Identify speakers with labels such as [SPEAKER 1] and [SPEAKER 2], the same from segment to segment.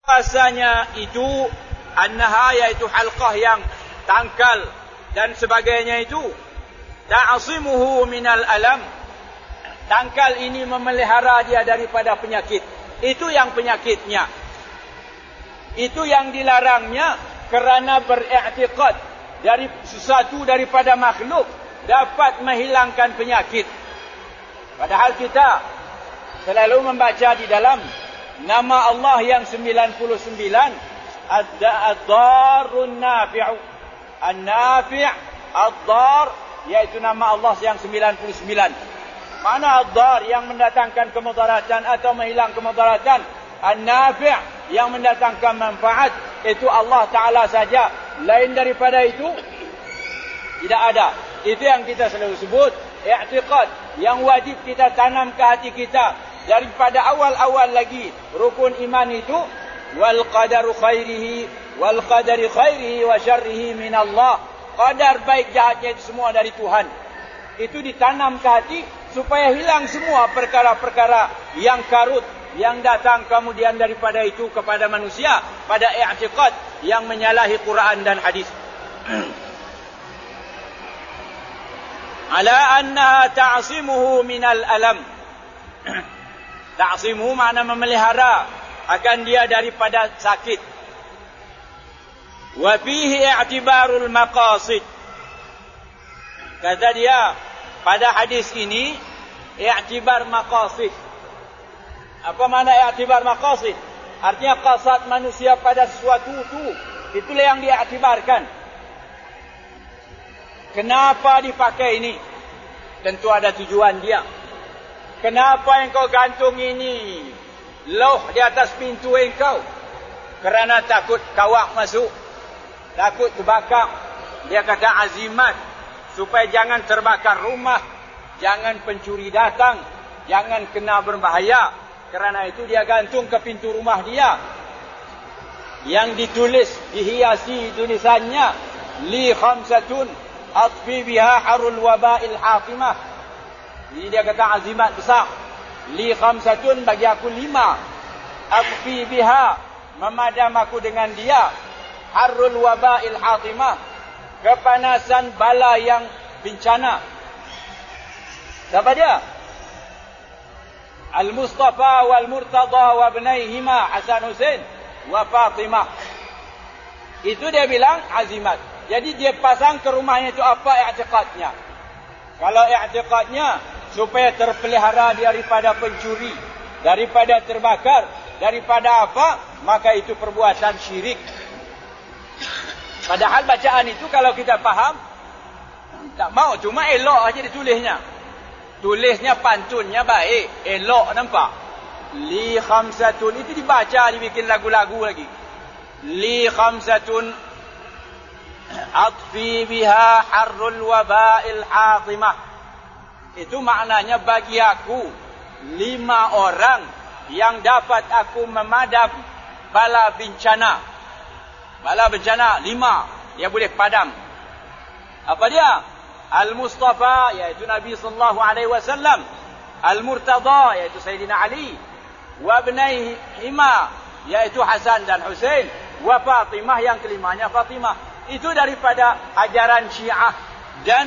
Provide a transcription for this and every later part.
[SPEAKER 1] Rasanya itu annaha, yaitu halqah yang tangkal dan sebagainya itu, ta'asimuhu minal alam. Tangkal ini memelihara dia daripada penyakit. Itu yang penyakitnya. Itu yang dilarangnya kerana beriktikad dari sesuatu daripada makhluk dapat menghilangkan penyakit. Padahal kita selalu membaca di dalam nama Allah yang 99, Ad-Darun Nafi'u. An-Nafi' Ad-Dar, yaitu nama Allah yang 99. Mana Ad-Dar, yang mendatangkan kemudaratan atau menghilang kemudaratan. An-Nafi' yang mendatangkan manfaat, itu Allah Ta'ala saja. Lain daripada itu tidak ada. Itu yang kita selalu sebut i'tiqad, yang wajib kita tanam ke hati kita daripada awal-awal lagi. Rukun iman itu wal qadaru khairihi wal qadari khairihi wa syarrihi min Allah. Qadar baik jahatnya itu semua dari Tuhan. Itu ditanam ke hati supaya hilang semua perkara-perkara yang karut yang datang kemudian daripada itu kepada manusia pada i'tiqad yang menyalahi Quran dan hadis. Ala annaha ta'simuhu minal alam. Ta'simuhu makna memelihara akan dia daripada sakit. Wa fihi i'tibarul maqasid. Kata dia pada hadis ini i'tibar maqasid. Apa makna i'tibar maqasid? Artinya qasad manusia pada sesuatu itulah yang diiktibarkan. Kenapa dipakai ini? Tentu ada tujuan dia. Kenapa yang kau gantung ini loh di atas pintu engkau? Kerana takut kawak masuk, takut terbakar. Dia kata azimat, supaya jangan terbakar rumah, jangan pencuri datang, jangan kena berbahaya. Kerana itu dia gantung ke pintu rumah dia, yang ditulis, dihiasi tulisannya li khamsatun atfi biha harul waba'il hafimah. Jadi dia kata azimat besar. Li khamsatun, bagi aku 5. Atfi biha, memadam aku dengan dia. Harul waba'il hafimah, kepanasan bala yang bencana. Siapa dia? Al-Mustafa wal-Murtada wa ibnaihima Hasan Hussein wa Fatimah. Itu dia bilang azimat. Jadi dia pasang ke rumahnya itu apa i'tiqadnya. Kalau i'tiqadnya supaya terpelihara daripada pencuri, daripada terbakar, daripada apa, maka itu perbuatan syirik. Padahal bacaan itu kalau kita faham, tak mau, cuma elok aja ditulisnya. Tulisnya pantunnya baik, elok nampak. Li khamsatun, itu dibaca, dibikin lagu-lagu lagi. Li khamsatun atfi biha harrul waba'il hatimah. Itu maknanya bagi aku 5 orang yang dapat aku memadam bala bencana. Bala bencana 5 dia boleh padam. Apa dia? Al-Mustafa, yaitu Nabi sallallahu alaihi wasallam. Al-Murtada, yaitu Sayyidina Ali. Wa ibnaihima, yaitu Hasan dan Hussein. Wa Fatimah, yang kelimanya Fatimah. Itu daripada ajaran Syiah dan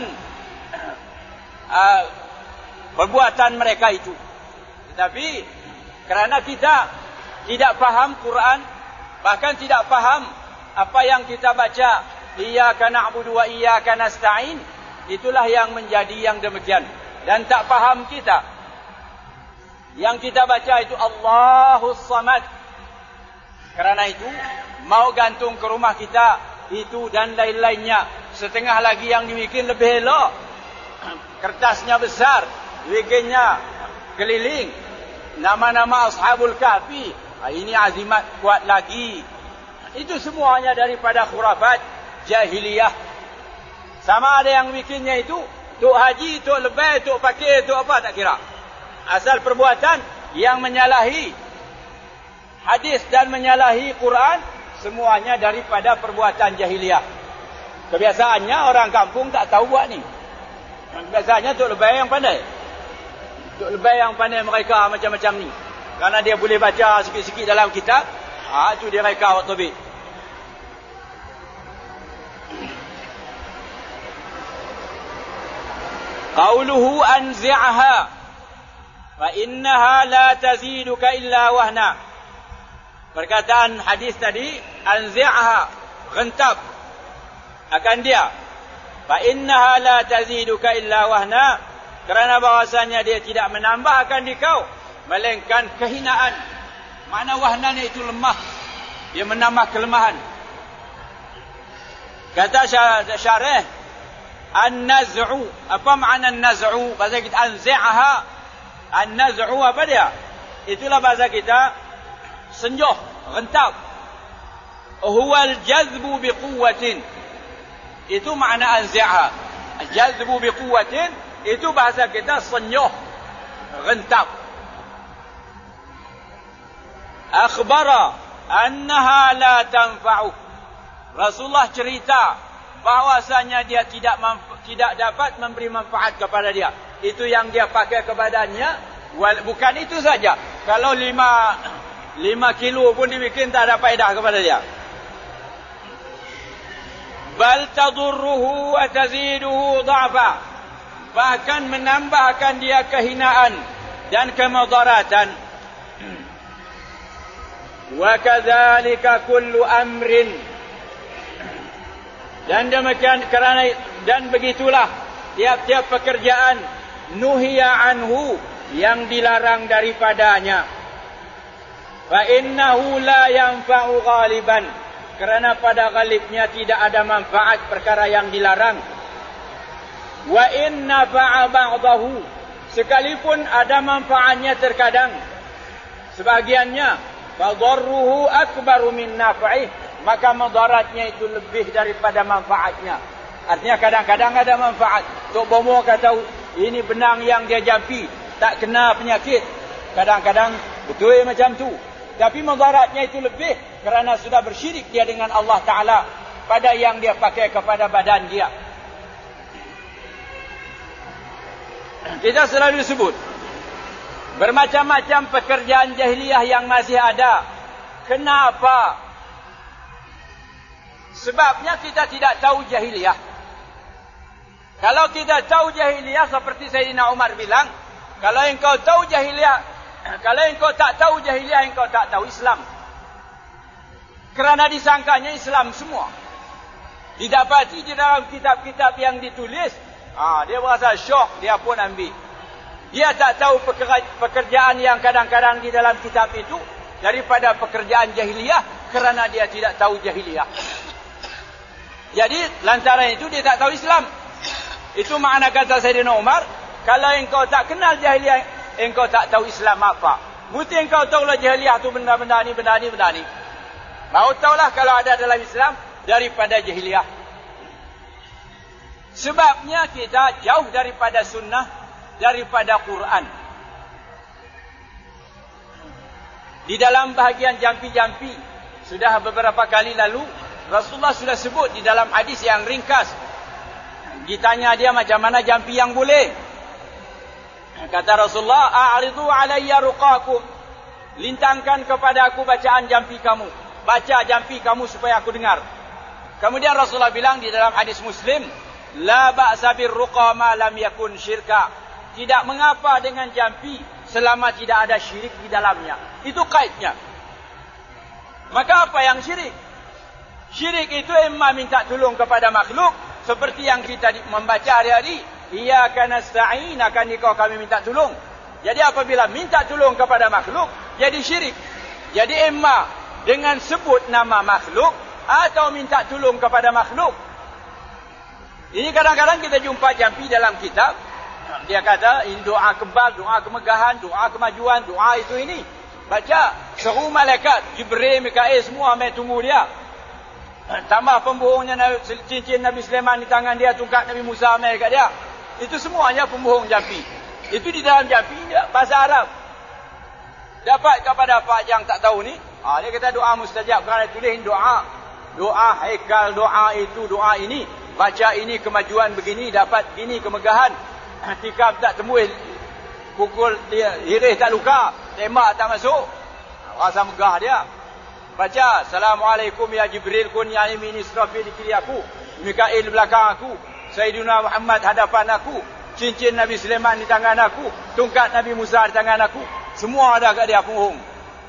[SPEAKER 1] perbuatan mereka itu. Tetapi kerana kita tidak faham Quran, bahkan tidak faham apa yang kita baca, iyyaka na'budu wa iyyaka nasta'in, itulah yang menjadi yang demikian. Dan tak faham kita. Yang kita baca itu Allahus Samad. Kerana itu mau gantung ke rumah kita itu dan lain-lainnya. Setengah lagi yang dibikin lebih elok. Kertasnya besar, dibikinnya keliling. Nama-nama Ashabul Kahfi. Ini azimat kuat lagi. Itu semuanya daripada khurafat jahiliyah. Sama ada yang bikinnya itu tok haji, tok lebay, tok fakir, tok apa tak kira. Asal perbuatan yang menyalahi hadis dan menyalahi Quran, semuanya daripada perbuatan jahiliyah. Kebiasaannya orang kampung tak tahu buat ni. Biasanya tok lebay yang pandai. Tok lebay yang pandai mereka macam-macam ni. Karena dia boleh baca sikit-sikit dalam kitab, Itu dia reka waktu bi. Qauluhu anzi'aha fa innaha la taziduka illa wahna. Perkataan hadis tadi, anzi'aha, gentab akan dia. Fa innaha la taziduka illa wahna, kerana bahasanya dia tidak menambahkan di kau melainkan kehinaan. Makna wahna itu lemah, dia menambah kelemahan. Kata syarih, an-naz'u, apa makna an-naz'u? Bahasa kita anzi'aha, an-naz'u apa dia? Itulah bahasa kita senjoh, rentab. Huwa al-jazbu biquwwatin. Itu makna anzi'aha. Al-jazbu biquwwatin itu bahasa kita senjoh, rentab. Akhbara annaha la tanfa'u. Rasulullah cerita bahwasanya dia tidak dapat memberi manfaat kepada dia. Itu yang dia pakai kepadanya. Bukan itu saja. Kalau 5 kilo pun dibikin tak ada faedah kepada dia. Bal tadurruhu wa taziduhu dha'fa. Bahkan menambahkan dia kehinaan dan kemudaratan. Wa kadzalika kullu amrin. Dan demikian dan begitulah tiap-tiap pekerjaan nuhiya anhu, yang dilarang daripadanya. Fa innahu la yanfa'u ghaliban, kerana pada ghalibnya tidak ada manfaat perkara yang dilarang. Wa inna fa'a ba'dahu, sekalipun ada manfaatnya terkadang sebagiannya, fadarruhu akbaru min naf'ih, maka mudaratnya itu lebih daripada manfaatnya. Artinya kadang-kadang ada manfaat. Tok Bomo kata ini benang yang dia jampi tak kena penyakit. Kadang-kadang betul macam tu. Tapi mudaratnya itu lebih kerana sudah bersyirik dia dengan Allah Ta'ala pada yang dia pakai kepada badan dia. Kita selalu sebut bermacam-macam pekerjaan jahiliyah yang masih ada. Kenapa? Sebabnya kita tidak tahu jahiliyah. Kalau kita tahu jahiliyah, seperti Sayyidina Umar bilang, kalau engkau tahu jahiliyah, kalau engkau tak tahu jahiliyah, engkau tak tahu Islam. Kerana disangkanya Islam semua. Didapati di dalam kitab-kitab yang ditulis, dia berasa syok, dia pun ambil. Dia tak tahu pekerjaan yang kadang-kadang di dalam kitab itu daripada pekerjaan jahiliyah, kerana dia tidak tahu jahiliyah. Jadi lantaran itu dia tak tahu Islam. Itu makna kata Sayyidina Umar, kalau engkau tak kenal jahiliyah, engkau tak tahu Islam apa. Mesti engkau tahulah jahiliyah tu benda-benda ni, benda ni, benda ni. Mau tahulah kalau ada dalam Islam daripada jahiliyah. Sebabnya kita jauh daripada sunnah, daripada Quran. Di dalam bahagian jampi-jampi, sudah beberapa kali lalu Rasulullah sudah sebut di dalam hadis yang ringkas. Ditanya dia macam mana jampi yang boleh. Kata Rasulullah, a'ridu alayya ruqakum. Lintangkan kepada aku bacaan jampi kamu. Baca jampi kamu supaya aku dengar. Kemudian Rasulullah bilang di dalam hadis Muslim, la ba'sa birruqa ma lam yakun syirka. Tidak mengapa dengan jampi selama tidak ada syirik di dalamnya. Itu kaidnya. Maka apa yang syirik? Syirik itu emma minta tolong kepada makhluk, seperti yang kita membaca hari-hari, iyyaka nasta'in, akan engkau kami minta tolong. Jadi apabila minta tolong kepada makhluk, jadi syirik. Jadi emma dengan sebut nama makhluk atau minta tolong kepada makhluk. Ini kadang-kadang kita jumpa jampi dalam kitab. Dia kata ini doa kebal, doa kemegahan, doa kemajuan, doa itu ini. Baca, seru malaikat, Jibril, Mikail semua mai tunggu dia. Tambah pembohongnya cincin Nabi Sulaiman di tangan dia, tungkat Nabi Musa mai kat dia. Itu semuanya pembohong jampi. Itu di dalam jampi bahasa Arab. Dapat kepada apa yang tak tahu ni? Dia kata doa mustajab, kerana tulis doa. Doa haikal, doa itu, doa ini. Baca ini kemajuan begini, dapat ini kemegahan. Tikam tak tembus, pukul dia, hirih tak luka, tembak tak masuk. Rasa megah dia. Baca, Assalamualaikum ya Jibril kun ya yamin, Israfil di kiri aku, Mikail di belakang aku, Sayyidina Muhammad hadapan aku, cincin Nabi Sulaiman di tangan aku, tongkat Nabi Musa di tangan aku. Semua ada kat dia penghung.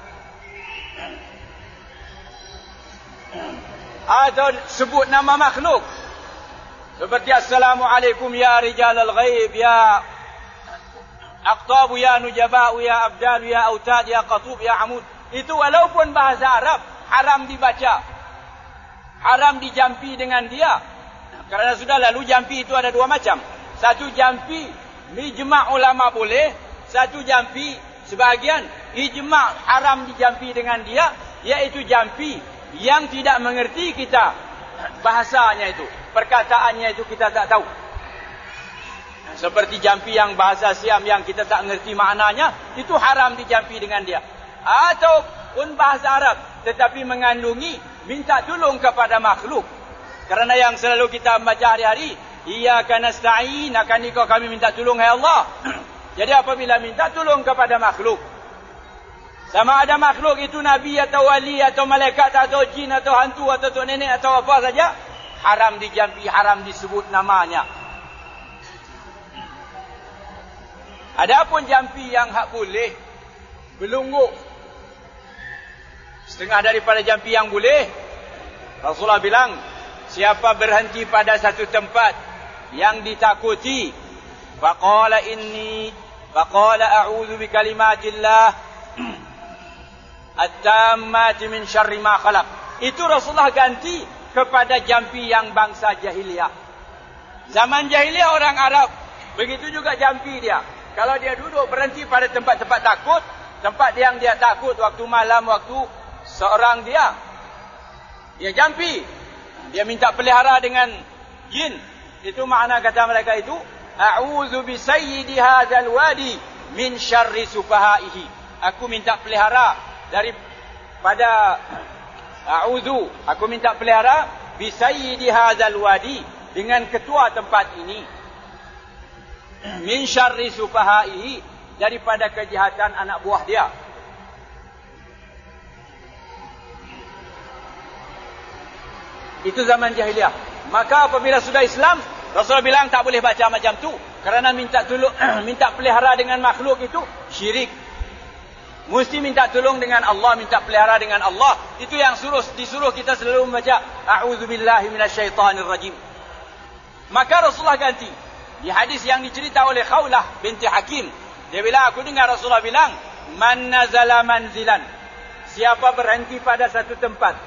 [SPEAKER 1] Atau sebut nama makhluk. Seperti Assalamualaikum ya Rijalal Ghaib, ya Aqtabu, ya Nujaba'u, ya Abdal, ya Autad, ya Qatub, ya Amud. Itu walaupun bahasa Arab, haram dibaca. Haram dijampi dengan dia. Kerana sudah lalu jampi itu ada dua macam. Satu jampi, ijma' ulama boleh. Satu jampi, sebahagian, ijma' haram dijampi dengan dia. Iaitu jampi yang tidak mengerti kita bahasanya itu. Perkataannya itu kita tak tahu. Seperti jampi yang bahasa Siam yang kita tak mengerti maknanya. Itu haram dijampi dengan dia. Ataupun bahasa Arab tetapi mengandungi minta tolong kepada makhluk. Kerana yang selalu kita baca hari-hari, iyyaka nasta'in, akan engkau kami minta tolong hai Allah. Jadi apabila minta tolong kepada makhluk, sama ada makhluk itu nabi atau wali atau malaikat atau jin atau hantu atau tok nenek atau apa saja, haram dijampi, haram disebut namanya. Adapun jampi yang hak boleh, belungguk. Setengah daripada jampi yang boleh, Rasulullah bilang, siapa berhenti pada satu tempat yang ditakuti, faqala a'udzu bikalimatillah at-tammati min syarri ma khalaq. Itu Rasulullah ganti kepada jampi yang bangsa jahiliyah. Zaman jahiliyah orang Arab, begitu juga jampi dia. Kalau dia duduk berhenti pada tempat-tempat takut, tempat yang dia takut waktu malam, waktu seorang dia jampi, dia minta pelihara dengan jin. Itu makna kata mereka itu, a'udzu bi sayyidi hadzal wadi min syarri sufahaihi. Aku minta pelihara daripada aku minta pelihara bi sayyidi hadzal wadi, dengan ketua tempat ini, min syarri sufahaihi, daripada kejahatan anak buah dia. Itu zaman jahiliyah. Maka apabila sudah Islam, Rasulullah bilang tak boleh baca macam tu. Kerana minta tolong, minta pelihara dengan makhluk itu syirik. Mesti minta tolong dengan Allah, minta pelihara dengan Allah. Itu yang disuruh kita selalu membaca a'udzubillahi minasyaitonirrajim. Maka Rasulullah ganti. Di hadis yang dicerita oleh Khawlah binti Hakim, dia bilang, aku dengar Rasulullah bilang, man nazala manzilan, siapa berhenti pada satu tempat,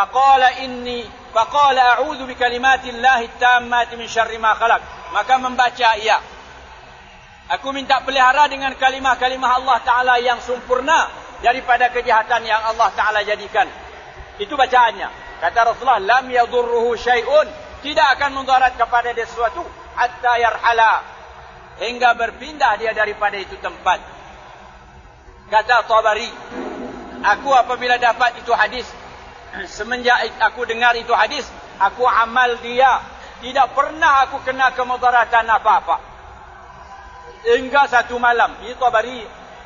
[SPEAKER 1] faqala a'udzu bikalimatillahi tammati min syarri ma khalaq, maka membaca ia, aku minta pelihara dengan kalimah-kalimah Allah Ta'ala yang sempurna daripada kejahatan yang Allah Ta'ala jadikan. Itu bacaannya. Kata Rasulullah, lam yadurruhu syai'un, tidak akan mudarat kepada dia sesuatu, hatta yarhala, hingga berpindah dia daripada itu tempat. Kata Tabari, aku apabila dapat itu hadis, semenjak aku dengar itu hadis, aku amal dia, tidak pernah aku kena kemudaratan apa-apa. Hingga satu malam, ini Tabari,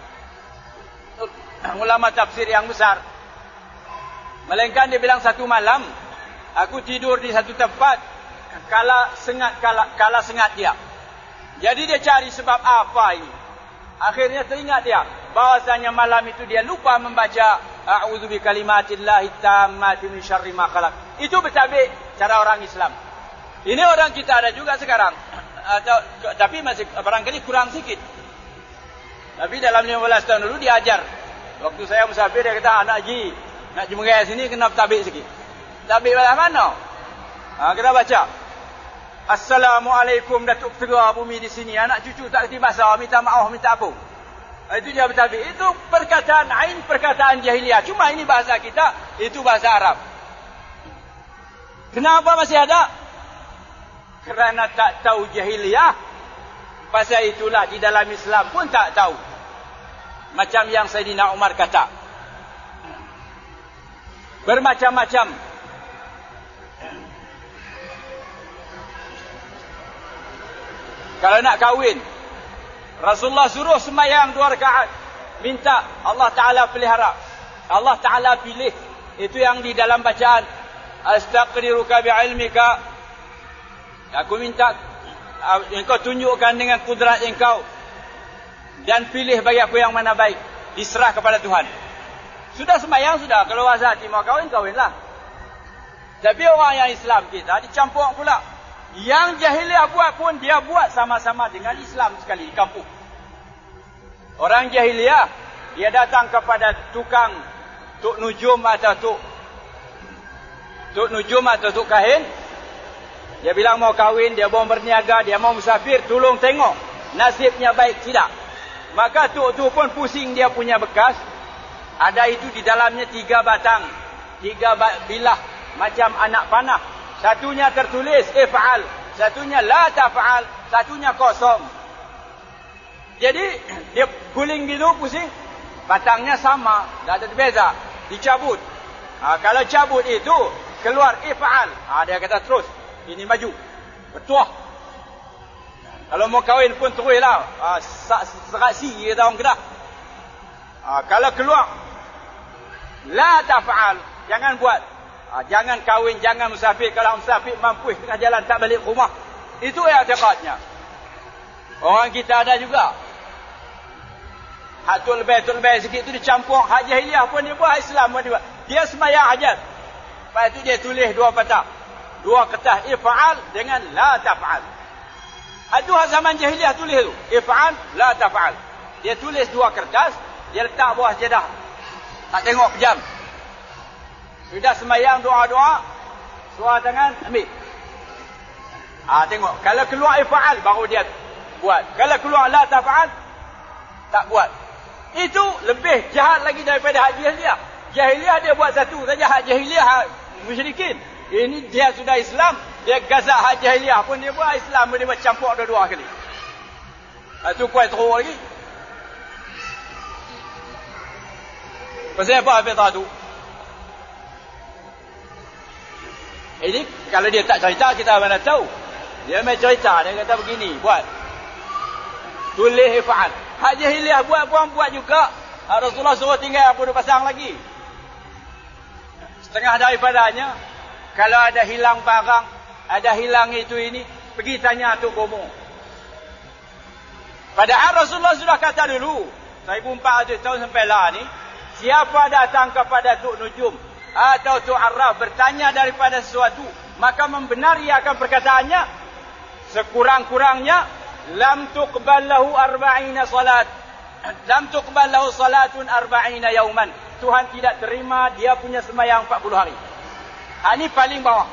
[SPEAKER 1] ulama tafsir yang besar, melainkan dia bilang satu malam, aku tidur di satu tempat, kala sengat dia. Jadi dia cari sebab apa ini. Akhirnya teringat dia bahwasanya malam itu dia lupa membaca a'udzu bikalimatillahi tammati min syarri ma khalaq. Itu bertabik cara orang Islam. Ini orang kita ada juga sekarang, tapi masih barangkali kurang sikit. Tapi dalam 15 tahun dulu diajar. Waktu saya musafir, dia kata, anak Ji, nak jumpa sini kena bertabik sikit. Tabik mana? Kena baca Assalamualaikum Datuk Tera bumi di sini, anak cucu tak kerti bahasa, minta maaf, minta apa. Itu dia bertabik. Itu perkataan ain, perkataan jahiliyah. Cuma ini bahasa kita, itu bahasa Arab. Kenapa masih ada? Kerana tak tahu jahiliyah. Pasal itulah di dalam Islam pun tak tahu. Macam yang Sayyidina Umar kata, bermacam-macam. Kalau nak kahwin, Rasulullah suruh sembahyang 2 rakaat, minta Allah Ta'ala pelihara, Allah Ta'ala pilih Itu yang di dalam bacaan. Astaqdiruka bi'ilmika. Aku minta engkau tunjukkan dengan kudrat engkau. Dan pilih bagi aku yang mana baik. Diserah kepada Tuhan. Sudah sembahyang sudah. Kalau azan hati mau kahwin, kahwinlah. Tapi orang yang Islam kita dicampur pula. Yang jahiliah buat pun dia buat sama-sama dengan Islam sekali di kampung. Orang jahiliah, dia datang kepada tukang tuk nujum atau tuk nujum atau tuk kahin. Dia bilang mau kahwin, dia mau berniaga, dia mau musafir, tolong tengok nasibnya baik tidak. Maka tuk tu pun pusing dia punya bekas. Ada itu di dalamnya 3 batang, 3 bilah macam anak panah. Satunya tertulis if'al, satunya la taf'al, satunya kosong. Jadi dia guling gitu pusing, batangnya sama, tak ada beza, dicabut. Kalau cabut itu keluar if'al, dia kata terus ini maju, bertuah. Kalau mau kahwin pun teruslah, serasi kata orang Kedah. Kalau keluar la taf'al, jangan buat. Jangan kahwin, jangan musafir. Kalau musafir mampu tengah jalan tak balik rumah. Itu i'tiqadnya. Orang kita ada juga. Hak tu lebih sikit tu dicampur. Hak jahiliah pun dia buat, Islam pun dia buat. Dia sembahyang hajat. Lepas tu dia tulis 2 patah. 2 kertas if'al dengan la taf'al. Itu hak zaman jahiliah tulis tu. If'al, la taf'al. Dia tulis 2 kertas, dia letak bawah jadah. Tak tengok pejam. Sudah sembahyang doa-doa, suara tangan ambil. Tengok, kalau keluar if'al baru dia buat. Kalau keluar la taf'al tak buat. Itu lebih jahat lagi daripada hak jahiliah. Jahiliah dia buat satu saja, hak jahiliah hak musyrikin. Ini dia sudah Islam, dia gazak hak jahiliah pun dia buat, Islam pun dia buat, campur dua-dua kali. Itu kuat teruk lagi. Pasal apa Hafizah tu? Ini kalau dia tak cerita kita mana tahu. Dia main cerita, dia kata begini, buat. Tulis if'al. Hak jahiliah buat pun buat juga. Rasulullah suruh tinggal apa dua pasang lagi. Setengah daripadanya, kalau ada hilang barang, ada hilang itu ini, pergi tanya Tok Bomo. Padahal Rasulullah sudah kata dulu, 1400 tahun sampai lah ni, siapa datang kepada Tok Nujum atau Tok Arraf bertanya daripada sesuatu, maka membenari akan perkataannya, sekurang-kurangnya lam tuqbal lahu 40 salat, lam tuqbal lahu salatun 40 yauman. Tuhan tidak terima dia punya sembahyang 40 hari. Ini paling bawah.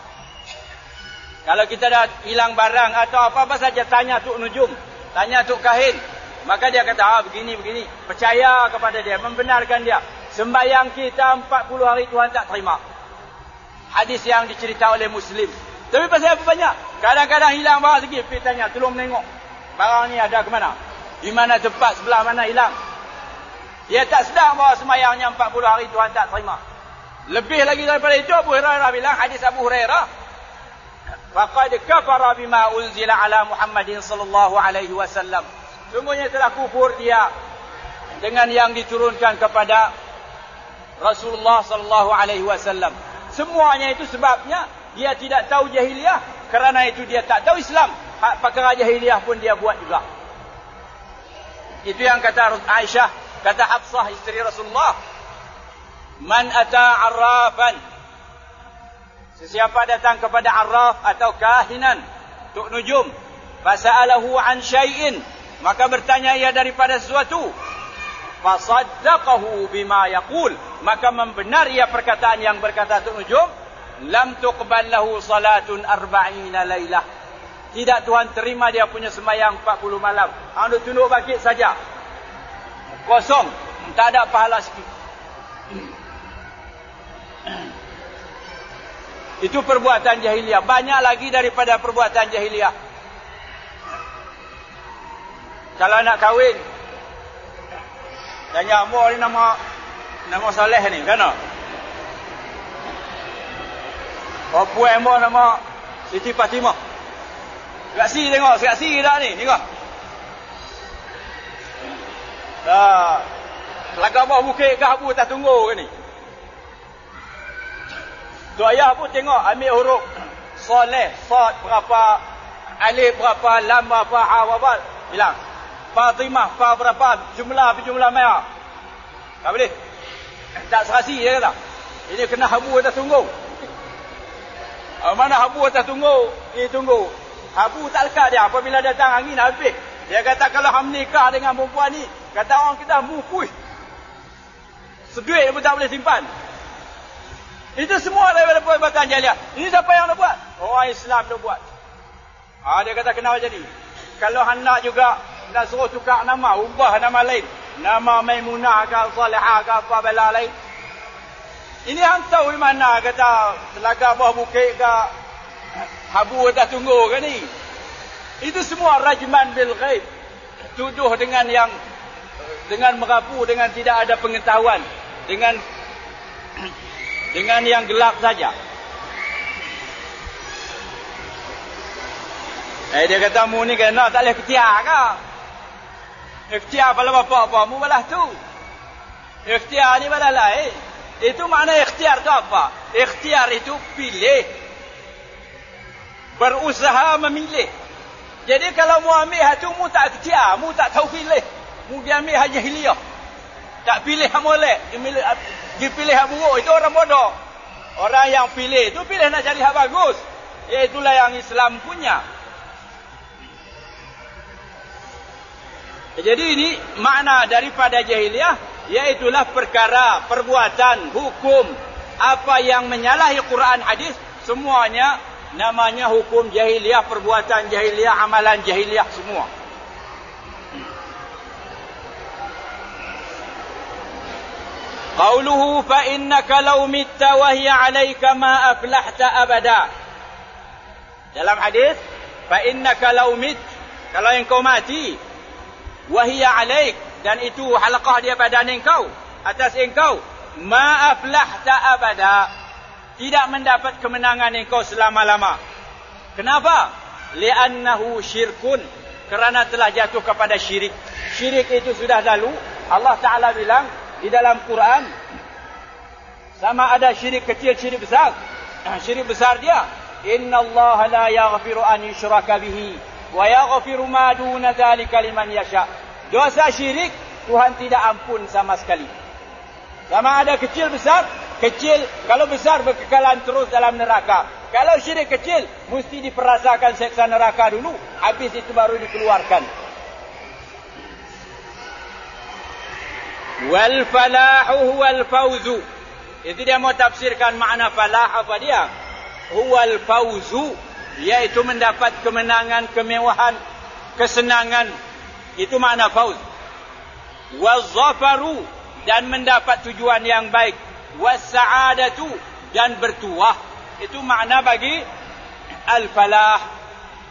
[SPEAKER 1] Kalau kita dah hilang barang atau apa-apa saja, tanya Tok Nujum, tanya Tok Kahin, maka dia kata begini. Percaya kepada dia, membenarkan dia. Sembahyang kita 40 hari Tuhan tak terima. Hadis yang dicerita oleh Muslim. Tapi pasal apa banyak? Kadang-kadang hilang barang sikit, pergi tanya, tolong menengok barang ni ada ke mana? Di mana tempat, sebelah mana hilang? Dia tak sedar bahawa sembahyangnya 40 hari Tuhan tak terima. Lebih lagi daripada itu, Abu Hurairah bilang, hadis Abu Hurairah, faqad kafara bima unzila ala Muhammadin sallallahu alaihi wasallam. Sungguhnya telah kufur dia dengan yang diturunkan kepada Rasulullah sallallahu alaihi wasallam. Semuanya itu sebabnya dia tidak tahu jahiliah, kerana itu dia tak tahu Islam. Hak perkara jahiliah pun dia buat juga. Itu yang kata Aisyah, kata Hafsah isteri Rasulullah, man ata arrafan, sesiapa datang kepada arraf atau kahinan, Tok Nujum, fasa'alahu an syai'in, maka bertanya ia daripada sesuatu, fasaddaqahu bima yaqul, maka membenar ia perkataan yang berkata Tok Nujum, lam tuqbal lahu salatun 40 lailah, tidak Tuhan terima dia punya sembahyang 40 malam. Duk tunduk bakit saja, kosong, tak ada pahala sikit. Itu perbuatan jahiliah. Banyak lagi daripada perbuatan jahiliah. Kalau nak kahwin, tanya amor ni nama Saleh ni, kan? Puan amor nama Siti Fatimah. Saksi tengok, saksi dah ni, tengok. Laga bawah bukit ke abu tak tunggu ke ni? Tu ayah pun tengok, ambil huruf soleh, sad berapa, alif berapa, lam berapa, ha berapa, bilang. Fatimah, fa berapa, jumlah merah. Tak boleh. Tak serasi dia kata. Ini kena habu atas tunggu. Mana habu atas tunggu? Tunggu. Habu tak lekat dia. Apabila datang angin habis. Dia kata kalau hang nikah dengan perempuan ni, kata orang kita mupui. Seduit pun tak boleh simpan. Itu semua daripada perbuatan jahiliah. Ini siapa yang dah buat? Orang Islam dah buat. Dia kata kenapa jadi? Kalau hendak juga nak suruh tukar nama, ubah nama lain. Nama Maimunah ke Salihah ke apa bela lain. Ini hang tahu di mana kata Telaga Bawah Bukit ke Habu atas tunggu ke ni. Itu semua rajman bil ghaib. Tuduh dengan merapu, dengan tidak ada pengetahuan, dengan yang gelap saja. Dia kata mu ni kena tak boleh ikhtiar ke? Ikhtiar pada bapa-bapa mu balas tu. Ikhtiar ni balas lain. Itu makna ikhtiar tu apa? Ikhtiar itu pilih. Berusaha memilih. Jadi kalau mu ambil hatu mu tak ikhtiar, mu tak tahu pilih. Mu dia ambil hanya hiliyah. Tak pilih hak molek, dia pilih hak buruk, itu orang bodoh. Orang yang pilih itu pilih nak cari hak bagus. Itulah yang Islam punya. Jadi ini makna daripada jahiliyah, iaitulah perkara, perbuatan, hukum, apa yang menyalahi Quran hadis, semuanya namanya hukum jahiliyah, perbuatan jahiliyah, amalan jahiliyah semua. Qauluhu fa innaka law mitta wa hiya 'alaika ma aflahta abada. Dalam hadis, fa innaka law mit, kalau engkau mati, wa hiya 'alaik, dan itu halaqah dia badan engkau, atas engkau, ma aflahta abada, tidak mendapat kemenangan engkau selama-lama. Kenapa? Li'annahu syirkun, kerana telah jatuh kepada syirik. Syirik itu sudah lalu. Allah Ta'ala bilang di dalam Quran, sama ada syirik kecil, syirik besar. Syirik besar dia, innallaha la yaghfiru an yushraka bihi wa yaghfiru ma duna dzalika liman yasha. Dosa syirik Tuhan tidak ampun sama sekali. Sama ada kecil besar, kecil kalau besar berkekalan terus dalam neraka. Kalau syirik kecil mesti diperasakan seksa neraka dulu, habis itu baru dikeluarkan. Wal falahu huwal fauzu. Itu dia mau tafsirkan makna falah apa dia? Huwal fauzu, iaitu mendapat kemenangan, kemewahan, kesenangan. Itu makna fauz. Waz-zafaru, dan mendapat tujuan yang baik. Was-sa'adatu, dan bertuah. Itu makna bagi al-falah.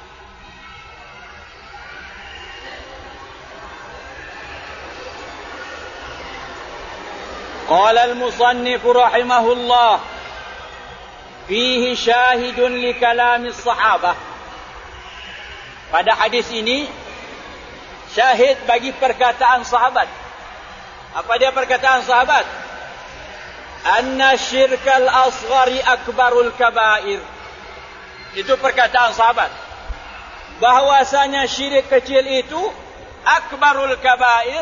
[SPEAKER 1] قال المصنف رحمه الله فيه شاهد لكلام الصحابة. Pada hadis ini syahid bagi perkataan sahabat. Apa dia perkataan sahabat? Anna syirkal asghari akbarul kabair. Itu perkataan sahabat. Bahwasanya syirik kecil itu akbarul kabair,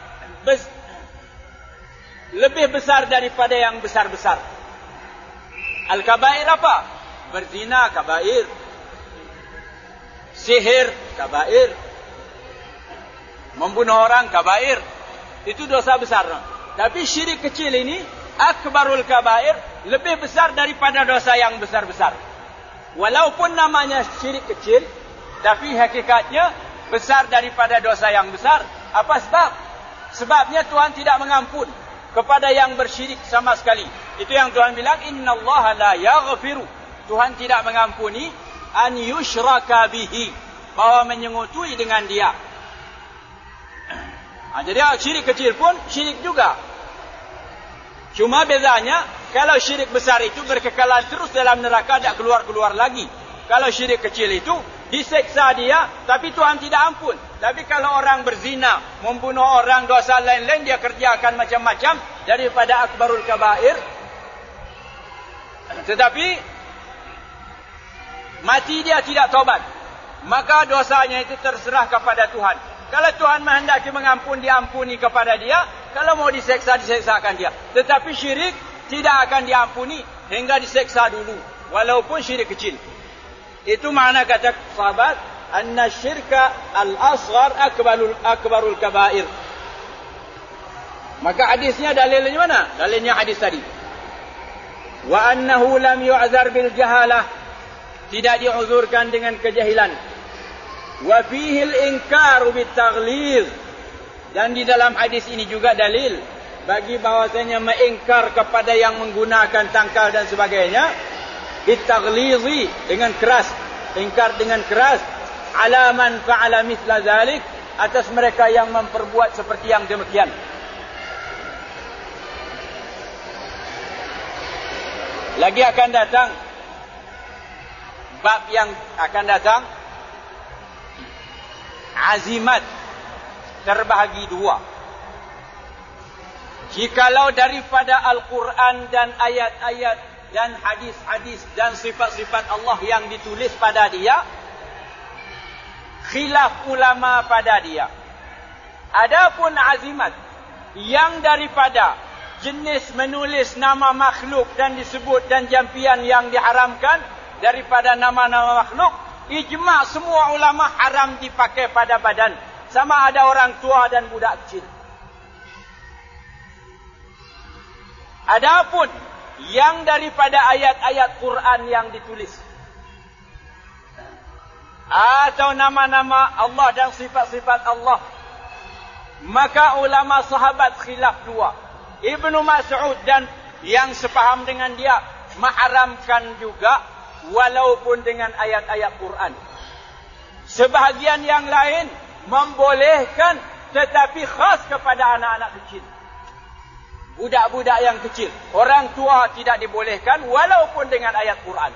[SPEAKER 1] lebih besar daripada yang besar-besar. Al-kabair apa? Berzina, kabair. Sihir, kabair. Membunuh orang, kabair. Itu dosa besar. Tapi syirik kecil ini, akbarul kabair, lebih besar daripada dosa yang besar-besar. Walaupun namanya syirik kecil, tapi hakikatnya besar daripada dosa yang besar. Apa sebab? Sebabnya Tuhan tidak mengampun kepada yang bersyirik sama sekali. Itu yang Tuhan bilang, innallaha la yaghfiru, Tuhan tidak mengampuni an yushraka bihi, bahwa menyengutui dengan dia. Jadi syirik kecil pun syirik juga. Cuma bezanya, kalau syirik besar itu berkekalan terus dalam neraka, tak keluar-keluar lagi. Kalau syirik kecil itu diseksa dia, tapi Tuhan tidak ampun. Tapi kalau orang berzina, membunuh orang, dosa lain-lain dia kerjakan macam-macam daripada akbarul kabair, Tetapi mati dia tidak taubat, maka dosanya itu terserah kepada Tuhan. Kalau Tuhan menghendaki mengampun, diampuni kepada dia. Kalau mau diseksa, diseksakan dia. Tetapi syirik tidak akan diampuni hingga diseksa dulu, walaupun syirik kecil. Itu makna kata sahabat, anna syirka al-asghar akbarul kabair. Maka hadisnya dalilnya mana? Dalilnya hadis tadi. Wa annahu lam yu'zar bil jahalah, tidak diuzurkan dengan kejahilan. Wa fihi al-inkaru bit taghlidh, dan di dalam hadis ini juga dalil bagi bahwasanya mengingkar kepada yang menggunakan tangkal dan sebagainya, bit taghlidhi, dengan keras, ingkar dengan keras, ala man fa'ala mithla zalik, atas mereka yang memperbuat seperti yang demikian. Lagi akan datang bab yang akan datang, azimat terbahagi dua. Jikalau daripada Al-Quran dan ayat-ayat dan hadis-hadis dan sifat-sifat Allah yang ditulis pada dia, khilaf ulama pada dia. Adapun azimat yang daripada jenis menulis nama makhluk dan disebut dan jampian yang diharamkan daripada nama-nama makhluk, ijma' semua ulama haram dipakai pada badan, sama ada orang tua dan budak kecil. Adapun yang daripada ayat-ayat Quran yang ditulis atau nama-nama Allah dan sifat-sifat Allah, maka ulama sahabat khilaf dua. Ibnu Mas'ud dan yang sepaham dengan dia mengharamkan juga, walaupun dengan ayat-ayat Quran. Sebahagian yang lain membolehkan, tetapi khas kepada anak-anak kecil, budak-budak yang kecil. Orang tua tidak dibolehkan walaupun dengan ayat Quran.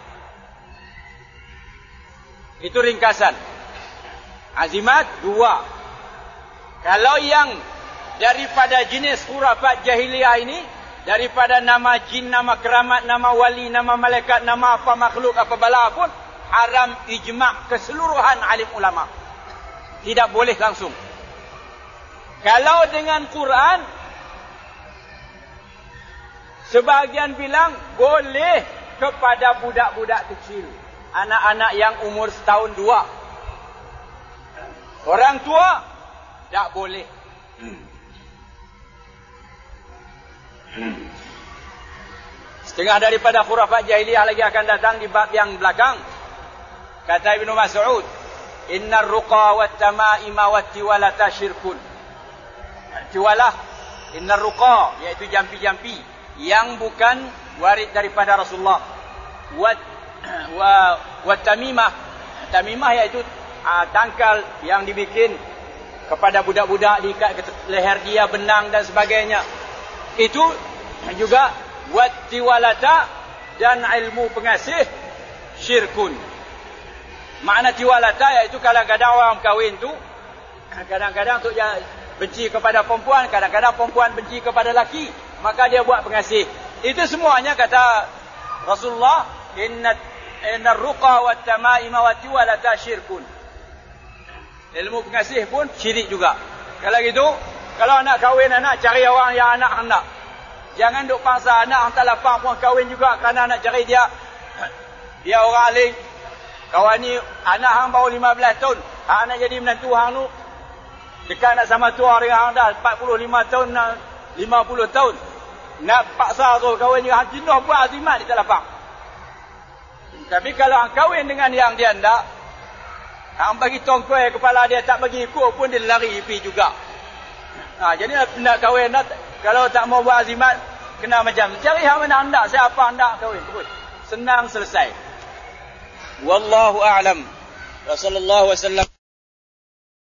[SPEAKER 1] Itu ringkasan. Azimat dua. Kalau yang daripada jenis khurafat jahiliyah ini, daripada nama jin, nama keramat, nama wali, nama malaikat, nama apa makhluk, apa bala pun, haram ijma' keseluruhan alim ulama. Tidak boleh langsung. Kalau dengan Quran, sebahagian bilang boleh kepada budak-budak kecil, anak-anak yang umur setahun dua. Orang tua tak boleh. Setengah daripada khurafat jahiliyah lagi akan datang di bab yang belakang. Kata Ibnu Mas'ud, innar ruqa wat tamaima wat tiwalata syirkun. Tiwalah, innar ruqa, iaitu jampi-jampi yang bukan warid daripada Rasulullah. Wat tamimah, tamimah iaitu tangkal yang dibikin kepada budak-budak, diikat ke leher dia, benang dan sebagainya. Itu juga wattiwalata, dan ilmu pengasih syirkun. Makna tiwalata iaitu kadang-kadang orang kahwin tu, kadang-kadang tu dia benci kepada perempuan, kadang-kadang perempuan benci kepada laki, maka dia buat pengasih. Itu semuanya kata Rasulullah, innar ruqa wat tamaima wat tiwalata syirkun. Ilmu pengasih pun syirik juga. Kalau gitu, kalau nak kahwin anak, cari orang yang anak hendak. Jangan duk paksa anak hantar lapang pun kahwin juga kerana nak cari dia orang alim. Kawan ni anak hang baru 15 tahun, hang nak jadi menantu hang tu dekat nak sama tua dengan hang dah 45 tahun nak 50 tahun. Nak paksa tu kahwin juga, hang jenuh buat azimat di lapang. Tapi kalau hang kahwin dengan yang dia hendak, hang bagi tongkoi kepala dia, tak bagi ikut pun dia lari pergi juga. Jadi nak kahwin, kalau tak mau buat azimat, kena macam cari hang mana hendak, siapa hendak kahwin terus. Senang, selesai. Wallahu a'lam. Wa sallallahu wasallam.